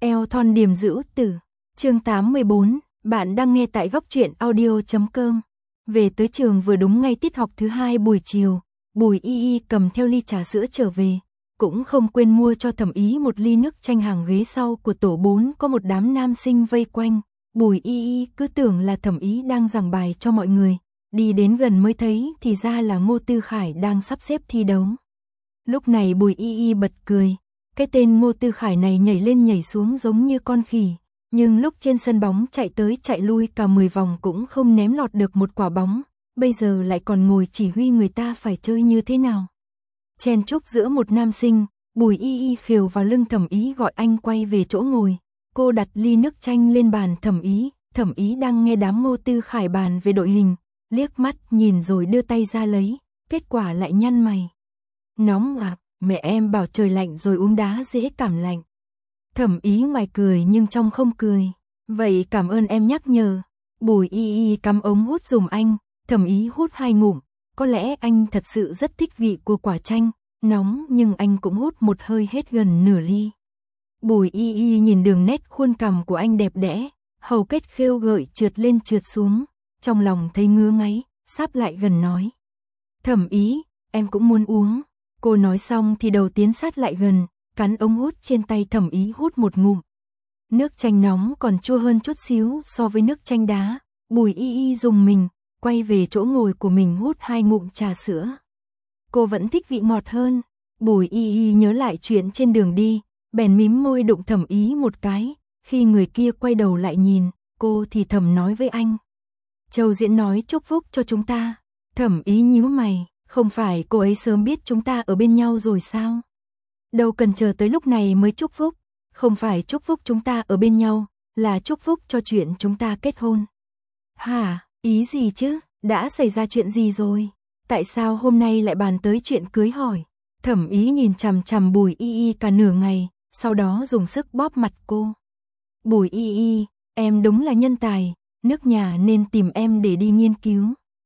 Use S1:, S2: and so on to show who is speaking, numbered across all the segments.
S1: Eo thon điềm dữ tử. Chương 814, bạn đang nghe tại góc truyện audio.com. Về tới trường vừa đúng ngay tiết học thứ 2 buổi chiều, Bùi Y Y cầm theo ly trà sữa trở về, cũng không quên mua cho Thẩm Ý một ly nước chanh. Hàng ghế sau của tổ 4 có một đám nam sinh vây quanh, Bùi Y Y cứ tưởng là Thẩm Ý đang giảng bài cho mọi người, đi đến gần mới thấy thì ra là Ngô Tư Khải đang sắp xếp thi đấu. Lúc này Bùi Y Y bật cười, cái tên Ngô Tư Khải này nhảy lên nhảy xuống giống như con khỉ, nhưng lúc trên sân bóng chạy tới chạy lui cả 10 vòng cũng không ném lọt được một quả bóng, bây giờ lại còn ngồi chỉ huy người ta phải chơi như thế nào. Chen chúc giữa một nam sinh, Bùi Y Y khều vào lưng Thẩm Ý gọi anh quay về chỗ ngồi. Cô đặt ly nước chanh lên bàn Thẩm Ý đang nghe đám Ngô Tư Khải bàn về đội hình, liếc mắt nhìn rồi đưa tay ra lấy, kết quả lại nhăn mày. Nóng à, mẹ em bảo trời lạnh rồi uống đá dễ cảm lạnh. Thẩm Ý ngoài cười nhưng trong không cười. Vậy cảm ơn em nhắc nhở. Bùi Y Y cắm ống hút giùm anh, Thẩm Ý hút 2 ngụm. Có lẽ anh thật sự rất thích vị của quả chanh, nóng nhưng anh cũng hút một hơi hết gần nửa ly. Bùi Y Y nhìn đường nét khuôn cằm của anh đẹp đẽ, hầu kết khêu gợi trượt lên trượt xuống, trong lòng thấy ngứa ngáy, sáp lại gần nói. Thẩm Ý, em cũng muốn uống. Cô nói xong thì đầu tiến sát lại gần, cắn ống hút trên tay Thẩm Ý hút một ngụm. Nước chanh nóng còn chua hơn chút xíu so với nước chanh đá. Bùi Y Y rùng mình, quay về chỗ ngồi của mình hút 2 ngụm trà sữa. Cô vẫn thích vị ngọt hơn. Bùi Y Y nhớ lại chuyện trên đường đi, bèn mím môi đụng Thẩm Ý một cái. Khi người kia quay đầu lại nhìn, cô thì thầm nói với anh. Châu Diễn nói chúc phúc cho chúng ta. Thẩm Ý nhíu mày, không phải cô ấy sớm biết chúng ta ở bên nhau rồi sao? Đâu cần chờ tới lúc này mới chúc phúc, không phải chúc phúc chúng ta ở bên nhau, là chúc phúc cho chuyện chúng ta kết hôn. Hả, ý gì chứ, đã xảy ra chuyện gì rồi? Tại sao hôm nay lại bàn tới chuyện cưới hỏi? Thẩm Ý nhìn chằm chằm Bùi Y Y cả nửa ngày, sau đó dùng sức bóp mặt cô. Bùi Y Y, em đúng là nhân tài, nước nhà nên tìm em để đi nghiên cứu.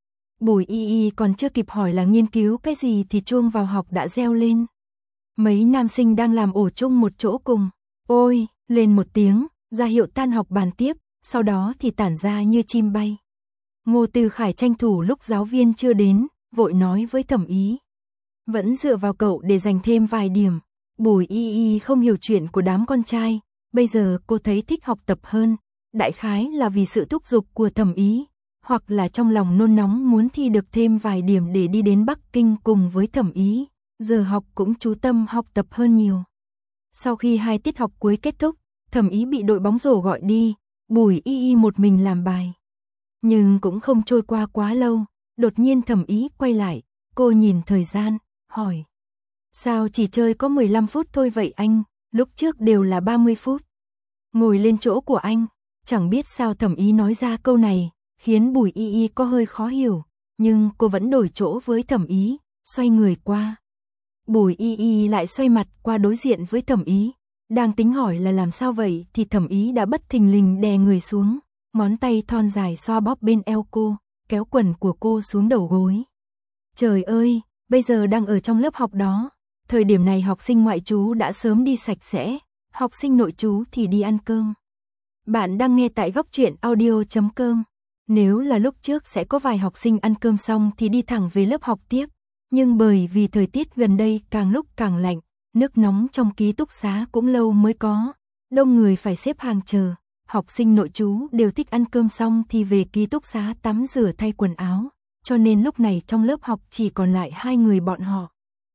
S1: Bùi Y Y còn chưa kịp hỏi là nghiên cứu cái gì thì chuông vào học đã reo lên. Mấy nam sinh đang làm ổ chung một chỗ cùng. Ôi, lên một tiếng, ra hiệu tan học bàn tiếp, sau đó thì tản ra như chim bay. Ngô Tư Khải tranh thủ lúc giáo viên chưa đến, vội nói với Thẩm Ý. Vẫn dựa vào cậu để giành thêm vài điểm. Bùi Y Y không hiểu chuyện của đám con trai, bây giờ cô thấy thích học tập hơn, đại khái là vì sự thúc giục của Thẩm Ý, hoặc là trong lòng nôn nóng muốn thi được thêm vài điểm để đi đến Bắc Kinh cùng với Thẩm Ý, giờ học cũng chú tâm học tập hơn nhiều. Sau khi 2 tiết học cuối kết thúc, Thẩm Ý bị đội bóng rổ gọi đi, Bùi Y Y một mình làm bài. Nhưng cũng không trôi qua quá lâu, đột nhiên Thẩm Ý quay lại, cô nhìn thời gian, hỏi. Sao chỉ chơi có 15 phút thôi vậy anh, lúc trước đều là 30 phút. Ngồi lên chỗ của anh, chẳng biết sao Thẩm Ý nói ra câu này, khiến Bùi Y Y có hơi khó hiểu, nhưng cô vẫn đổi chỗ với Thẩm Ý, xoay người qua. Bùi Y Y lại xoay mặt qua đối diện với Thẩm Ý, đang tính hỏi là làm sao vậy thì Thẩm Ý đã bất thình lình đè người xuống, ngón tay thon dài xoa bóp bên eo cô, kéo quần của cô xuống đầu gối. Trời ơi, bây giờ đang ở trong lớp học đó, thời điểm này học sinh ngoại trú đã sớm đi sạch sẽ, học sinh nội trú thì đi ăn cơm. Bạn đang nghe tại góc truyện audio.com. Nếu là lúc trước sẽ có vài học sinh ăn cơm xong thì đi thẳng về lớp học tiếp, nhưng bởi vì thời tiết gần đây càng lúc càng lạnh, nước nóng trong ký túc xá cũng lâu mới có, đông người phải xếp hàng chờ, học sinh nội trú đều thích ăn cơm xong thì về ký túc xá tắm rửa thay quần áo, cho nên lúc này trong lớp học chỉ còn lại 2 người bọn họ.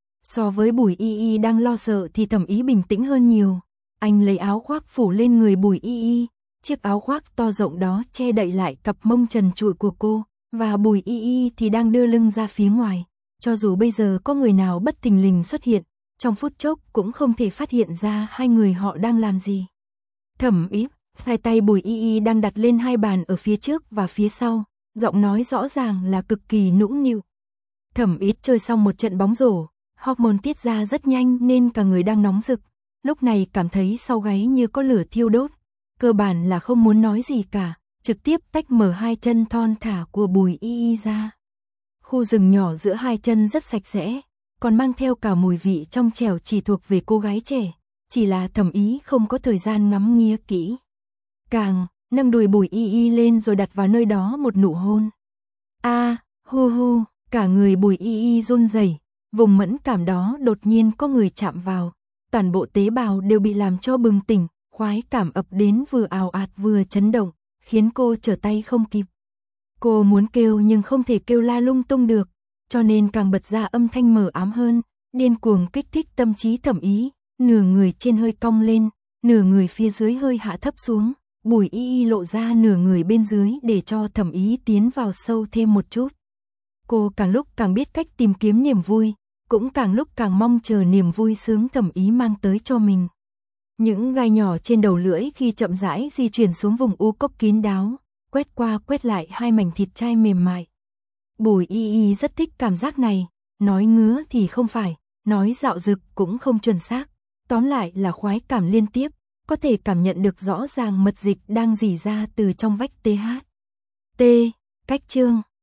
S1: So với Bùi Y Y đang lo sợ thì Thẩm Ý bình tĩnh hơn nhiều, anh lấy áo khoác phủ lên người Bùi Y Y. Chiếc áo khoác to rộng đó che đậy lại cặp mông trần trụi của cô, và Bùi Y Y thì đang đưa lưng ra phía ngoài. Cho dù bây giờ có người nào bất thình lình xuất hiện, trong phút chốc cũng không thể phát hiện ra 2 người họ đang làm gì. Thẩm Ý, hai tay Bùi Y Y đang đặt lên 2 bàn ở phía trước và phía sau, giọng nói rõ ràng là cực kỳ nũng nịu. Thẩm Ý chơi xong một trận bóng rổ, hormone tiết ra rất nhanh nên cả người đang nóng rực, lúc này cảm thấy sau gáy như có lửa thiêu đốt. Cơ bản là không muốn nói gì cả, trực tiếp tách mở 2 chân thon thả của Bùi Y Y ra. Khu rừng nhỏ giữa 2 chân rất sạch sẽ, còn mang theo cả mùi vị trong trẻo chỉ thuộc về cô gái trẻ. chỉ là Thẩm Ý không có thời gian ngắm nghía kỹ. Càng nâng đùi Bùi Y Y lên rồi đặt vào nơi đó một nụ hôn. A, hu hu, cả người Bùi Y Y run rẩy, vùng mẫn cảm đó đột nhiên có người chạm vào, toàn bộ tế bào đều bị làm cho bừng tỉnh, khoái cảm ập đến vừa ào ạt vừa chấn động, khiến cô trở tay không kịp. Cô muốn kêu nhưng không thể kêu la lung tung được, cho nên càng bật ra âm thanh mờ ám hơn, điên cuồng kích thích tâm trí Thẩm Ý, nửa người trên hơi cong lên, nửa người phía dưới hơi hạ thấp xuống, Bùi Y Y lộ ra nửa người bên dưới để cho Thẩm Ý tiến vào sâu thêm một chút. Cô càng lúc càng biết cách tìm kiếm niềm vui, cũng càng lúc càng mong chờ niềm vui sướng Thẩm Ý mang tới cho mình. Những gai nhỏ trên đầu lưỡi khi chậm rãi di chuyển xuống vùng u cốc kín đáo, quét qua quét lại hai mảnh thịt chai mềm mại. Bùi Y Y rất thích cảm giác này, nói ngứa thì không phải, nói dạo dực cũng không chuẩn xác, tóm lại là khoái cảm liên tiếp, có thể cảm nhận được rõ ràng mật dịch đang rỉ ra từ trong vách TH. T. Cách chương